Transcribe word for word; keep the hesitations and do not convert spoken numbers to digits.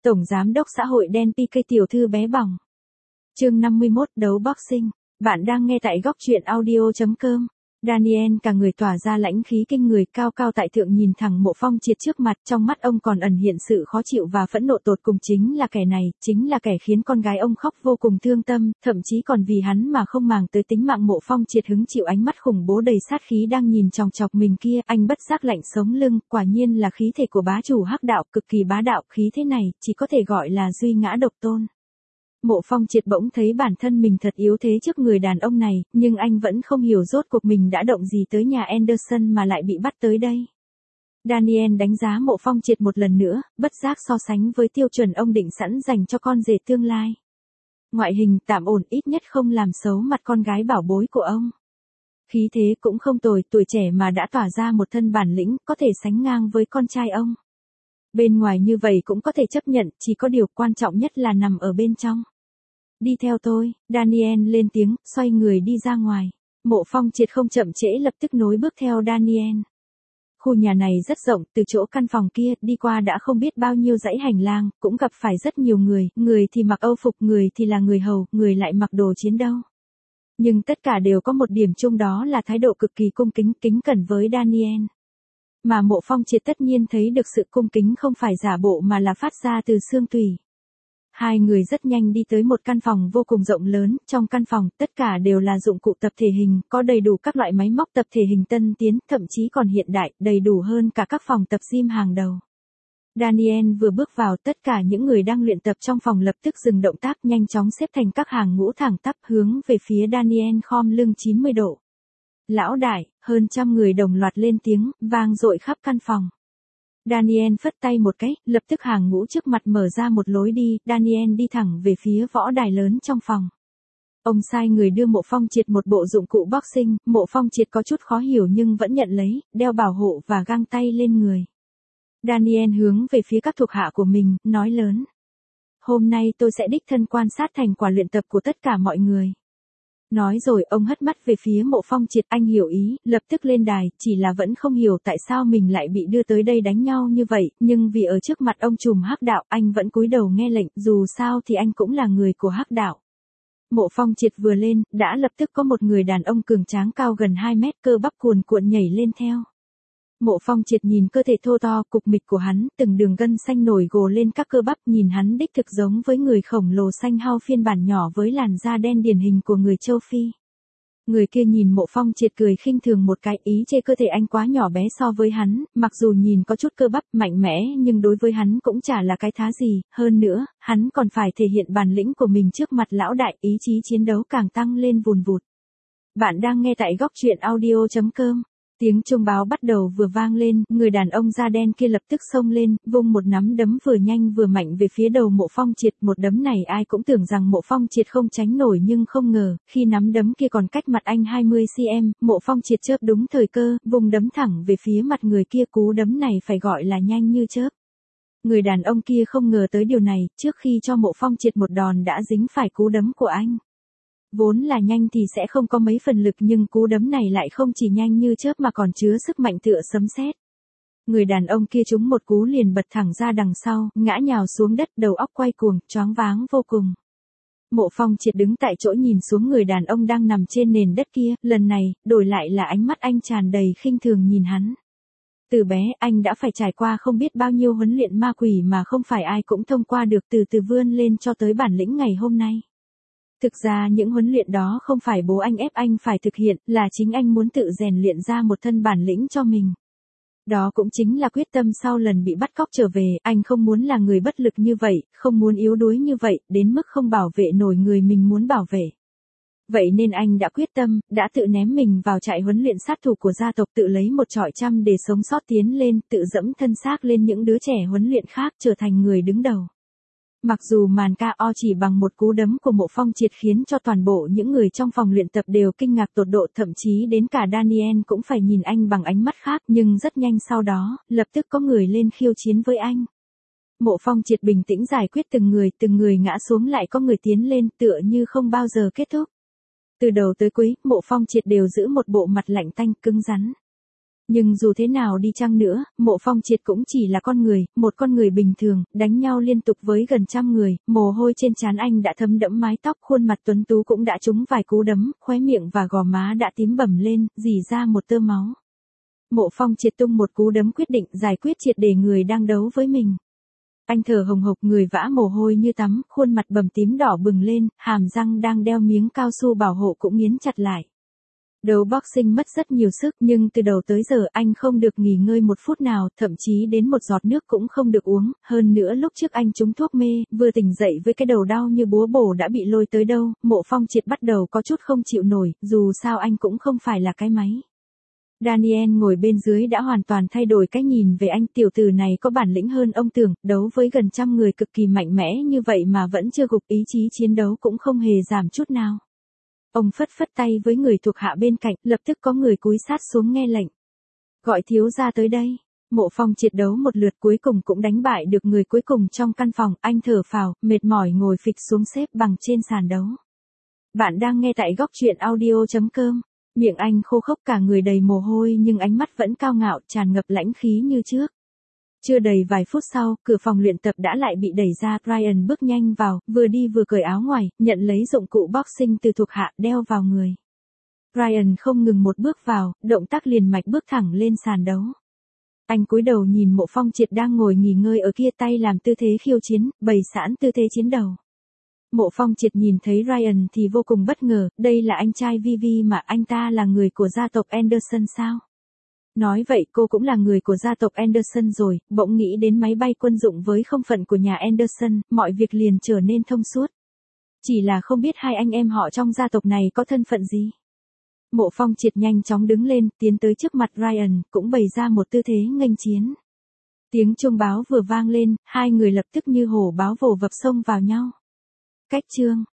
Tổng Giám đốc xã hội đen pê ca tiểu thư bé bỏng. Chương năm mươi mốt đấu boxing. Bạn đang nghe tại góc truyện audio chấm com. Daniel cả người tỏa ra lãnh khí kinh người, cao cao tại thượng nhìn thẳng Mộ Phong Triệt trước mặt, trong mắt ông còn ẩn hiện sự khó chịu và phẫn nộ tột cùng. Chính là kẻ này, chính là kẻ khiến con gái ông khóc vô cùng thương tâm, thậm chí còn vì hắn mà không màng tới tính mạng. Mộ Phong Triệt hứng chịu ánh mắt khủng bố đầy sát khí đang nhìn chòng chọc mình kia, anh bất giác lạnh sống lưng, quả nhiên là khí thể của bá chủ hắc đạo, cực kỳ bá đạo, khí thế này chỉ có thể gọi là duy ngã độc tôn. Mộ Phong Triệt bỗng thấy bản thân mình thật yếu thế trước người đàn ông này, nhưng anh vẫn không hiểu rốt cuộc mình đã động gì tới nhà Anderson mà lại bị bắt tới đây. Daniel đánh giá Mộ Phong Triệt một lần nữa, bất giác so sánh với tiêu chuẩn ông định sẵn dành cho con rể tương lai. Ngoại hình tạm ổn, ít nhất không làm xấu mặt con gái bảo bối của ông. Khí thế cũng không tồi, tuổi trẻ mà đã tỏa ra một thân bản lĩnh, có thể sánh ngang với con trai ông. Bên ngoài như vậy cũng có thể chấp nhận, chỉ có điều quan trọng nhất là nằm ở bên trong. Đi theo tôi, Daniel lên tiếng, xoay người đi ra ngoài. Mộ Phong Triệt không chậm trễ lập tức nối bước theo Daniel. Khu nhà này rất rộng, từ chỗ căn phòng kia đi qua đã không biết bao nhiêu dãy hành lang, cũng gặp phải rất nhiều người, người thì mặc âu phục, người thì là người hầu, người lại mặc đồ chiến đấu. Nhưng tất cả đều có một điểm chung, đó là thái độ cực kỳ cung kính, kính cẩn với Daniel. Mà Mộ Phong Triệt tất nhiên thấy được sự cung kính không phải giả bộ mà là phát ra từ xương tủy. Hai người rất nhanh đi tới một căn phòng vô cùng rộng lớn, trong căn phòng tất cả đều là dụng cụ tập thể hình, có đầy đủ các loại máy móc tập thể hình tân tiến, thậm chí còn hiện đại, đầy đủ hơn cả các phòng tập gym hàng đầu. Daniel vừa bước vào, tất cả những người đang luyện tập trong phòng lập tức dừng động tác, nhanh chóng xếp thành các hàng ngũ thẳng tắp hướng về phía Daniel khom lưng chín mươi độ. Lão đại, hơn trăm người đồng loạt lên tiếng, vang dội khắp căn phòng. Daniel phất tay một cái, lập tức hàng ngũ trước mặt mở ra một lối đi, Daniel đi thẳng về phía võ đài lớn trong phòng. Ông sai người đưa Mộ Phong Triệt một bộ dụng cụ boxing, Mộ Phong Triệt có chút khó hiểu nhưng vẫn nhận lấy, đeo bảo hộ và găng tay lên người. Daniel hướng về phía các thuộc hạ của mình, nói lớn. Hôm nay tôi sẽ đích thân quan sát thành quả luyện tập của tất cả mọi người. Nói rồi ông hất mắt về phía Mộ Phong Triệt, anh hiểu ý, lập tức lên đài, chỉ là vẫn không hiểu tại sao mình lại bị đưa tới đây đánh nhau như vậy, nhưng vì ở trước mặt ông trùm hắc đạo, anh vẫn cúi đầu nghe lệnh, dù sao thì anh cũng là người của hắc đạo. Mộ Phong Triệt vừa lên, đã lập tức có một người đàn ông cường tráng cao gần hai mét, cơ bắp cuồn cuộn nhảy lên theo. Mộ Phong Triệt nhìn cơ thể thô to, cục mịch của hắn, từng đường gân xanh nổi gồ lên các cơ bắp, nhìn hắn đích thực giống với người khổng lồ xanh hao phiên bản nhỏ với làn da đen điển hình của người châu Phi. Người kia nhìn Mộ Phong Triệt cười khinh thường một cái, ý chê cơ thể anh quá nhỏ bé so với hắn, mặc dù nhìn có chút cơ bắp mạnh mẽ nhưng đối với hắn cũng chả là cái thá gì, hơn nữa, hắn còn phải thể hiện bản lĩnh của mình trước mặt lão đại, ý chí chiến đấu càng tăng lên vùn vụt. Bạn đang nghe tại góc truyện audio chấm com. Tiếng chuông báo bắt đầu vừa vang lên, người đàn ông da đen kia lập tức xông lên, vung một nắm đấm vừa nhanh vừa mạnh về phía đầu Mộ Phong Triệt. Một đấm này ai cũng tưởng rằng Mộ Phong Triệt không tránh nổi nhưng không ngờ, khi nắm đấm kia còn cách mặt anh hai mươi xăng-ti-mét, Mộ Phong Triệt chớp đúng thời cơ, vung đấm thẳng về phía mặt người kia, cú đấm này phải gọi là nhanh như chớp. Người đàn ông kia không ngờ tới điều này, trước khi cho Mộ Phong Triệt một đòn đã dính phải cú đấm của anh. Vốn là nhanh thì sẽ không có mấy phần lực nhưng cú đấm này lại không chỉ nhanh như chớp mà còn chứa sức mạnh tựa sấm sét. Người đàn ông kia trúng một cú liền bật thẳng ra đằng sau, ngã nhào xuống đất, đầu óc quay cuồng, choáng váng vô cùng. Mộ Phong Triệt đứng tại chỗ nhìn xuống người đàn ông đang nằm trên nền đất kia, lần này, đổi lại là ánh mắt anh tràn đầy khinh thường nhìn hắn. Từ bé, anh đã phải trải qua không biết bao nhiêu huấn luyện ma quỷ mà không phải ai cũng thông qua được, từ từ vươn lên cho tới bản lĩnh ngày hôm nay. Thực ra những huấn luyện đó không phải bố anh ép anh phải thực hiện, là chính anh muốn tự rèn luyện ra một thân bản lĩnh cho mình. Đó cũng chính là quyết tâm sau lần bị bắt cóc trở về, anh không muốn là người bất lực như vậy, không muốn yếu đuối như vậy, đến mức không bảo vệ nổi người mình muốn bảo vệ. Vậy nên anh đã quyết tâm, đã tự ném mình vào trại huấn luyện sát thủ của gia tộc, tự lấy một trọi trăm để sống sót tiến lên, tự dẫm thân xác lên những đứa trẻ huấn luyện khác, trở thành người đứng đầu. Mặc dù màn ca o chỉ bằng một cú đấm của Mộ Phong Triệt khiến cho toàn bộ những người trong phòng luyện tập đều kinh ngạc tột độ, thậm chí đến cả Daniel cũng phải nhìn anh bằng ánh mắt khác, nhưng rất nhanh sau đó, lập tức có người lên khiêu chiến với anh. Mộ Phong Triệt bình tĩnh giải quyết từng người, từng người ngã xuống, lại có người tiến lên, tựa như không bao giờ kết thúc. Từ đầu tới cuối, Mộ Phong Triệt đều giữ một bộ mặt lạnh tanh, cứng rắn. Nhưng dù thế nào đi chăng nữa, Mộ Phong Triệt cũng chỉ là con người, một con người bình thường, đánh nhau liên tục với gần trăm người, mồ hôi trên trán anh đã thấm đẫm mái tóc, khuôn mặt tuấn tú cũng đã trúng vài cú đấm, khóe miệng và gò má đã tím bầm lên, rỉ ra một tơ máu. Mộ Phong Triệt tung một cú đấm quyết định giải quyết triệt để người đang đấu với mình. Anh thở hồng hộc, người vã mồ hôi như tắm, khuôn mặt bầm tím đỏ bừng lên, hàm răng đang đeo miếng cao su bảo hộ cũng nghiến chặt lại. Đấu boxing mất rất nhiều sức, nhưng từ đầu tới giờ anh không được nghỉ ngơi một phút nào, thậm chí đến một giọt nước cũng không được uống, hơn nữa lúc trước anh trúng thuốc mê, vừa tỉnh dậy với cái đầu đau như búa bổ đã bị lôi tới đâu, Mộ Phong Triệt bắt đầu có chút không chịu nổi, dù sao anh cũng không phải là cái máy. Daniel ngồi bên dưới đã hoàn toàn thay đổi cái nhìn về anh, tiểu tử này có bản lĩnh hơn ông tưởng, đấu với gần trăm người cực kỳ mạnh mẽ như vậy mà vẫn chưa gục, ý chí chiến đấu cũng không hề giảm chút nào. Ông phất phất tay với người thuộc hạ bên cạnh, lập tức có người cúi sát xuống nghe lệnh. Gọi thiếu gia tới đây. Mộ Phong Triệt đấu một lượt cuối cùng cũng đánh bại được người cuối cùng trong căn phòng, anh thở phào, mệt mỏi ngồi phịch xuống xếp bằng trên sàn đấu. Bạn đang nghe tại góc truyện audio chấm com. Miệng anh khô khốc, cả người đầy mồ hôi nhưng ánh mắt vẫn cao ngạo, tràn ngập lãnh khí như trước. Chưa đầy vài phút sau, cửa phòng luyện tập đã lại bị đẩy ra, Ryan bước nhanh vào, vừa đi vừa cởi áo ngoài, nhận lấy dụng cụ boxing từ thuộc hạ, đeo vào người. Ryan không ngừng một bước vào, động tác liền mạch bước thẳng lên sàn đấu. Anh cúi đầu nhìn Mộ Phong Triệt đang ngồi nghỉ ngơi ở kia, tay làm tư thế khiêu chiến, bày sẵn tư thế chiến đầu. Mộ Phong Triệt nhìn thấy Ryan thì vô cùng bất ngờ, đây là anh trai Vivi mà, anh ta là người của gia tộc Anderson sao? Nói vậy cô cũng là người của gia tộc Anderson rồi, bỗng nghĩ đến máy bay quân dụng với không phận của nhà Anderson, mọi việc liền trở nên thông suốt. Chỉ là không biết hai anh em họ trong gia tộc này có thân phận gì. Mộ Phong Triệt nhanh chóng đứng lên, tiến tới trước mặt Ryan, cũng bày ra một tư thế nghênh chiến. Tiếng chuông báo vừa vang lên, hai người lập tức như hổ báo vồ vập xông vào nhau. Cách chương